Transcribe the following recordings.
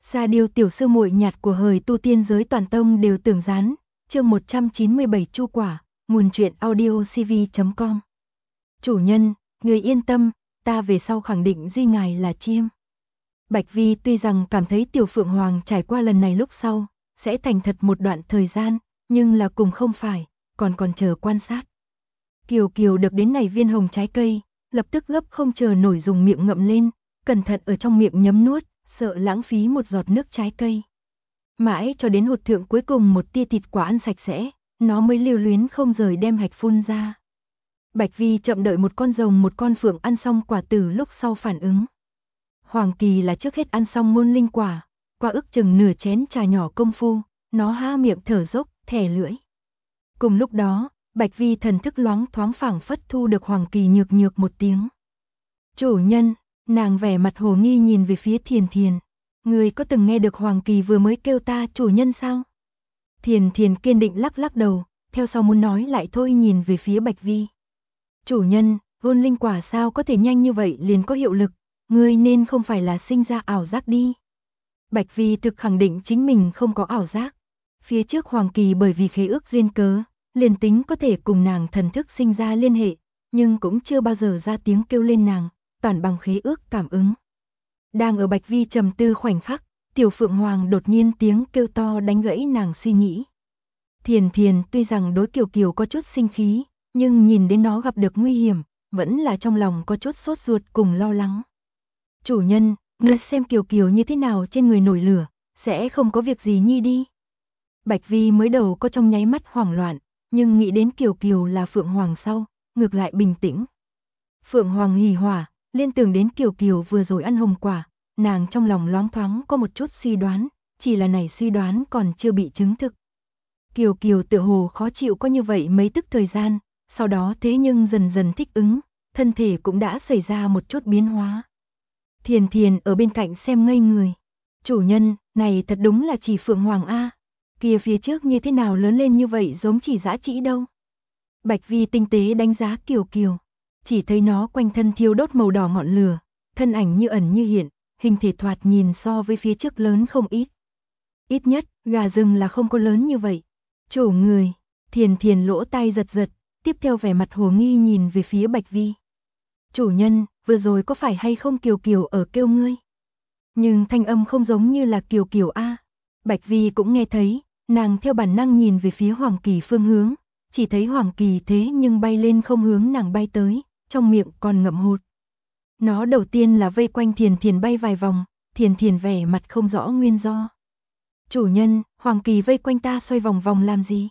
Ra điều tiểu sư muội nhạt của hời tu tiên giới toàn tông đều tưởng gián, chương 197 chu quả, nguồn truyện audio cv.com. Chủ nhân, người yên tâm, ta về sau khẳng định duy ngài là chiêm. Bạch Vi tuy rằng cảm thấy tiểu Phượng Hoàng trải qua lần này lúc sau, sẽ thành thật một đoạn thời gian, nhưng là cùng không phải, còn chờ quan sát. Kiều Kiều được đến này viên hồng trái cây, lập tức gấp không chờ nổi dùng miệng ngậm lên, cẩn thận ở trong miệng nhấm nuốt, sợ lãng phí một giọt nước trái cây. Mãi cho đến hột thượng cuối cùng một tia thịt quả ăn sạch sẽ, nó mới lưu luyến không rời đem hạch phun ra. Bạch Vi chậm đợi một con rồng một con phượng ăn xong quả từ lúc sau phản ứng. Hoàng Kỳ là trước hết ăn xong môn linh quả, qua ước chừng nửa chén trà nhỏ công phu, nó há miệng thở dốc, thè lưỡi. Cùng lúc đó, Bạch Vi thần thức loáng thoáng phảng phất thu được Hoàng Kỳ nhược nhược một tiếng. Chủ nhân, nàng vẻ mặt hồ nghi nhìn về phía Thiền Thiền. Người có từng nghe được Hoàng Kỳ vừa mới kêu ta chủ nhân sao? Thiền Thiền kiên định lắc lắc đầu, theo sau muốn nói lại thôi nhìn về phía Bạch Vi. Chủ nhân, hôn linh quả sao có thể nhanh như vậy liền có hiệu lực, ngươi nên không phải là sinh ra ảo giác đi. Bạch Vi thực khẳng định chính mình không có ảo giác. Phía trước Hoàng Kỳ bởi vì khế ước duyên cớ, liền tính có thể cùng nàng thần thức sinh ra liên hệ, nhưng cũng chưa bao giờ ra tiếng kêu lên nàng, toàn bằng khế ước cảm ứng. Đang ở Bạch Vi trầm tư khoảnh khắc, tiểu Phượng Hoàng đột nhiên tiếng kêu to đánh gãy nàng suy nghĩ. Thiền Thiền tuy rằng đối Kiều Kiều có chút sinh khí, nhưng nhìn đến nó gặp được nguy hiểm, vẫn là trong lòng có chút sốt ruột cùng lo lắng. Chủ nhân, ngươi xem Kiều Kiều như thế nào trên người nổi lửa, sẽ không có việc gì nhi đi. Bạch Vi mới đầu có trong nháy mắt hoảng loạn, nhưng nghĩ đến Kiều Kiều là Phượng Hoàng sau, ngược lại bình tĩnh. Phượng Hoàng hỉ hỏa, liên tưởng đến Kiều Kiều vừa rồi ăn hồng quả, nàng trong lòng loáng thoáng có một chút suy đoán, chỉ là này suy đoán còn chưa bị chứng thực. Kiều Kiều tựa hồ khó chịu có như vậy mấy tức thời gian, sau đó thế nhưng dần dần thích ứng, thân thể cũng đã xảy ra một chút biến hóa. Thiền Thiền ở bên cạnh xem ngây người. Chủ nhân, này thật đúng là chỉ Phượng Hoàng A. Kia phía trước như thế nào lớn lên như vậy giống chỉ dã trĩ đâu. Bạch Vi tinh tế đánh giá Kiều Kiều. Chỉ thấy nó quanh thân thiêu đốt màu đỏ ngọn lửa, thân ảnh như ẩn như hiện, hình thể thoạt nhìn so với phía trước lớn không ít. Ít nhất, gà rừng là không có lớn như vậy. Chủ người, Thiền Thiền lỗ tai giật giật, tiếp theo vẻ mặt hồ nghi nhìn về phía Bạch Vi. Chủ nhân, vừa rồi có phải hay không Kiều Kiều ở kêu ngươi? Nhưng thanh âm không giống như là Kiều Kiều A. Bạch Vi cũng nghe thấy, nàng theo bản năng nhìn về phía Hoàng Kỳ phương hướng, chỉ thấy Hoàng Kỳ thế nhưng bay lên không hướng nàng bay tới, trong miệng còn ngậm hột. Nó đầu tiên là vây quanh Thiền Thiền bay vài vòng, Thiền Thiền vẻ mặt không rõ nguyên do. Chủ nhân, Hoàng Kỳ vây quanh ta xoay vòng vòng làm gì?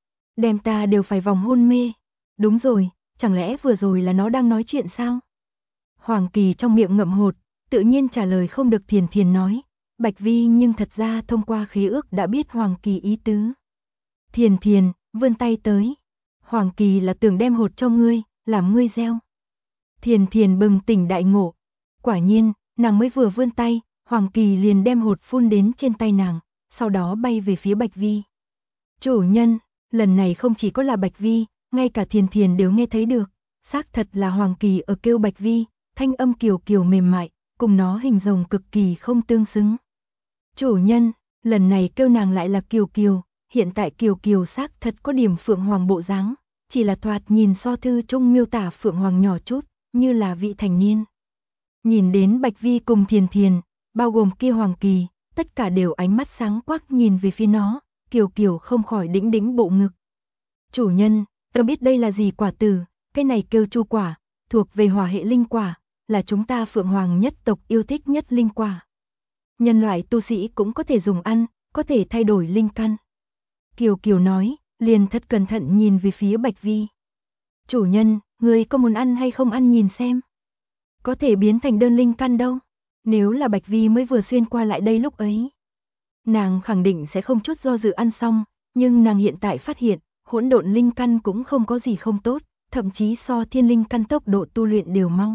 Đem ta đều phải vòng hôn mê. Đúng rồi, chẳng lẽ vừa rồi là nó đang nói chuyện sao? Hoàng Kỳ trong miệng ngậm hột, tự nhiên trả lời không được. Thiền Thiền nói, Bạch Vi nhưng thật ra thông qua khế ước đã biết Hoàng Kỳ ý tứ. Thiền Thiền, vươn tay tới. Hoàng Kỳ là tưởng đem hột cho ngươi, làm ngươi gieo. Thiền Thiền bừng tỉnh đại ngộ. Quả nhiên, nàng mới vừa vươn tay, Hoàng Kỳ liền đem hột phun đến trên tay nàng, sau đó bay về phía Bạch Vi. Chủ nhân, lần này không chỉ có là Bạch Vi, ngay cả Thiền Thiền đều nghe thấy được. Xác thật là Hoàng Kỳ ở kêu Bạch Vi, thanh âm Kiều Kiều mềm mại, cùng nó hình rồng cực kỳ không tương xứng. Chủ nhân, lần này kêu nàng lại là Kiều Kiều, hiện tại Kiều Kiều xác thật có điểm Phượng Hoàng bộ dáng, chỉ là thoạt nhìn so thư trung miêu tả Phượng Hoàng nhỏ chút, như là vị thành niên. Nhìn đến Bạch Vi cùng Thiền Thiền, bao gồm kia Hoàng Kỳ, tất cả đều ánh mắt sáng quắc nhìn về phía nó, Kiều Kiều không khỏi đĩnh đĩnh bộ ngực. Chủ nhân, tôi biết đây là gì quả từ, cái này kêu chu quả, thuộc về hỏa hệ linh quả, là chúng ta Phượng Hoàng nhất tộc yêu thích nhất linh quả. Nhân loại tu sĩ cũng có thể dùng ăn, có thể thay đổi linh căn. Kiều Kiều nói, liền thật cẩn thận nhìn về phía Bạch Vi. Chủ nhân, người có muốn ăn hay không ăn nhìn xem. Có thể biến thành đơn linh căn đâu. Nếu là Bạch Vi mới vừa xuyên qua lại đây lúc ấy, nàng khẳng định sẽ không chút do dự ăn xong, nhưng nàng hiện tại phát hiện, hỗn độn linh căn cũng không có gì không tốt, thậm chí so thiên linh căn tốc độ tu luyện đều mau.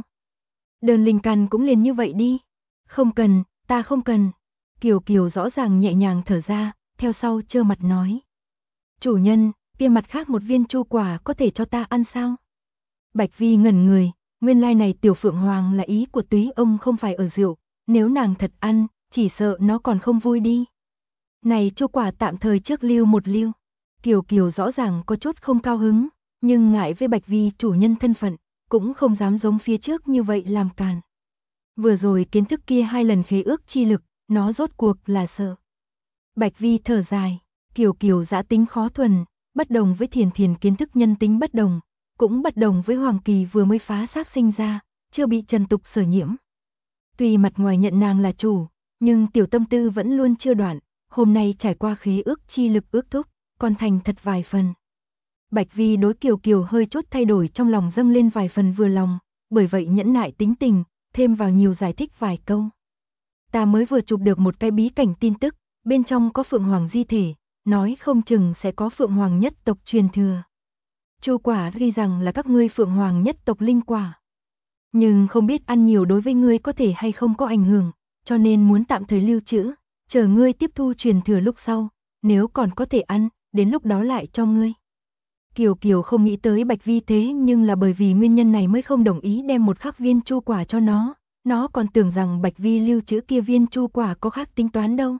Đơn linh căn cũng liền như vậy đi. Không cần, ta không cần. Kiều Kiều rõ ràng nhẹ nhàng thở ra, theo sau trơ mặt nói. Chủ nhân, kia mặt khác một viên chu quả có thể cho ta ăn sao? Bạch Vi ngẩn người, nguyên lai này tiểu Phượng Hoàng là ý của túy ông không phải ở rượu, nếu nàng thật ăn, chỉ sợ nó còn không vui đi. Này chu quả tạm thời trước lưu một lưu. Kiều Kiều rõ ràng có chút không cao hứng, nhưng ngại với Bạch Vi chủ nhân thân phận, cũng không dám giống phía trước như vậy làm càn. Vừa rồi kiến thức kia 2 lần khế ước chi lực, nó rốt cuộc là sợ. Bạch Vi thở dài, Kiều Kiều dã tính khó thuần, bất đồng với Thiền Thiền kiến thức nhân tính bất đồng, cũng bất đồng với Hoàng Kỳ vừa mới phá xác sinh ra, chưa bị trần tục sở nhiễm. Tuy mặt ngoài nhận nàng là chủ, nhưng tiểu tâm tư vẫn luôn chưa đoạn, hôm nay trải qua khế ước chi lực ước thúc, còn thành thật vài phần. Bạch Vi đối Kiều Kiều hơi chút thay đổi trong lòng dâng lên vài phần vừa lòng, bởi vậy nhẫn nại tính tình, thêm vào nhiều giải thích vài câu. Ta mới vừa chụp được một cái bí cảnh tin tức, bên trong có Phượng Hoàng di thể, nói không chừng sẽ có Phượng Hoàng nhất tộc truyền thừa. Chu quả ghi rằng là các ngươi Phượng Hoàng nhất tộc linh quả. Nhưng không biết ăn nhiều đối với ngươi có thể hay không có ảnh hưởng, cho nên muốn tạm thời lưu trữ, chờ ngươi tiếp thu truyền thừa lúc sau, nếu còn có thể ăn, đến lúc đó lại cho ngươi. Kiều Kiều không nghĩ tới Bạch Vi thế nhưng là bởi vì nguyên nhân này mới không đồng ý đem một khắc viên chu quả cho nó còn tưởng rằng Bạch Vi lưu trữ kia viên chu quả có khác tính toán đâu.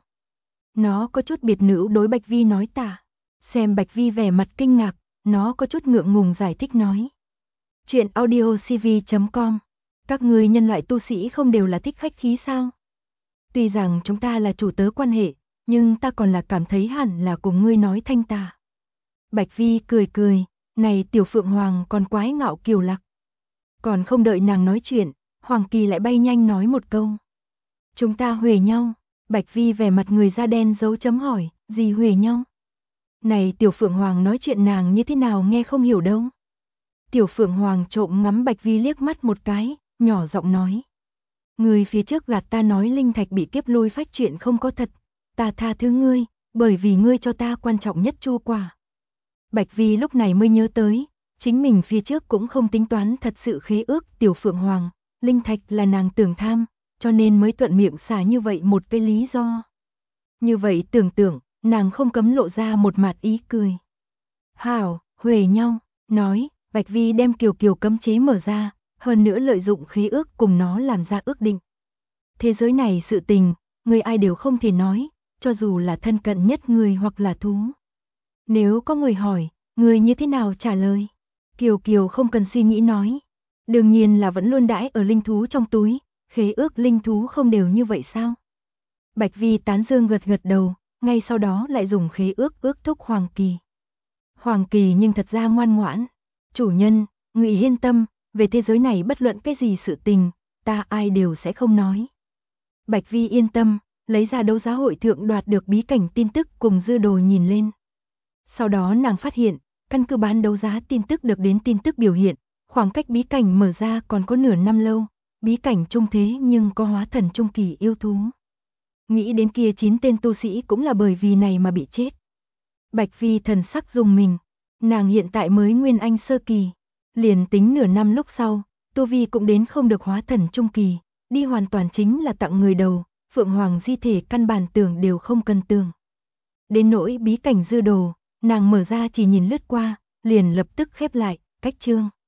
Nó có chút biệt nữ đối Bạch Vi nói tả, xem Bạch Vi vẻ mặt kinh ngạc, nó có chút ngượng ngùng giải thích nói. Chuyện audiocv.com. Các người nhân loại tu sĩ không đều là thích khách khí sao? Tuy rằng chúng ta là chủ tớ quan hệ, nhưng ta còn là cảm thấy hẳn là cùng ngươi nói thanh tà. Bạch Vi cười cười, này tiểu Phượng Hoàng còn quái ngạo kiều lạc. Còn không đợi nàng nói chuyện, Hoàng Kỳ lại bay nhanh nói một câu. Chúng ta huề nhau. Bạch Vi vẻ mặt người da đen dấu chấm hỏi, gì huề nhau? Này tiểu Phượng Hoàng nói chuyện nàng như thế nào nghe không hiểu đâu. Tiểu Phượng Hoàng trộm ngắm Bạch Vi liếc mắt một cái, nhỏ giọng nói. Người phía trước gạt ta nói linh thạch bị kiếp lôi phách chuyện không có thật, ta tha thứ ngươi, bởi vì ngươi cho ta quan trọng nhất chu quả. Bạch Vi lúc này mới nhớ tới, chính mình phía trước cũng không tính toán thật sự khế ước tiểu Phượng Hoàng, linh thạch là nàng tưởng tham, cho nên mới thuận miệng xả như vậy một cái lý do. Như vậy tưởng tượng, nàng không cấm lộ ra một mặt ý cười. Hảo, huề nhau, nói, Bạch Vi đem Kiều Kiều cấm chế mở ra, hơn nữa lợi dụng khế ước cùng nó làm ra ước định. Thế giới này sự tình, người ai đều không thể nói, cho dù là thân cận nhất người hoặc là thú. Nếu có người hỏi, người như thế nào trả lời? Kiều Kiều không cần suy nghĩ nói. Đương nhiên là vẫn luôn đãi ở linh thú trong túi, khế ước linh thú không đều như vậy sao? Bạch Vi tán dương gật gật đầu, ngay sau đó lại dùng khế ước thúc Hoàng Kỳ. Hoàng Kỳ nhưng thật ra ngoan ngoãn. Chủ nhân, người yên tâm, về thế giới này bất luận cái gì sự tình, ta ai đều sẽ không nói. Bạch Vi yên tâm, lấy ra đấu giá hội thượng đoạt được bí cảnh tin tức cùng dư đồ nhìn lên. Sau đó nàng phát hiện, căn cứ bán đấu giá tin tức được đến tin tức biểu hiện, khoảng cách bí cảnh mở ra còn có nửa năm lâu, bí cảnh trung thế nhưng có hóa thần trung kỳ yêu thú. Nghĩ đến kia 9 tên tu sĩ cũng là bởi vì này mà bị chết. Bạch Vi thần sắc rùng mình, nàng hiện tại mới nguyên anh sơ kỳ, liền tính nửa năm lúc sau, tu vi cũng đến không được hóa thần trung kỳ, đi hoàn toàn chính là tặng người đầu, Phượng Hoàng di thể căn bản tưởng đều không cần tưởng. Đến nỗi bí cảnh dư đồ, nàng mở ra chỉ nhìn lướt qua, liền lập tức khép lại, cách chương.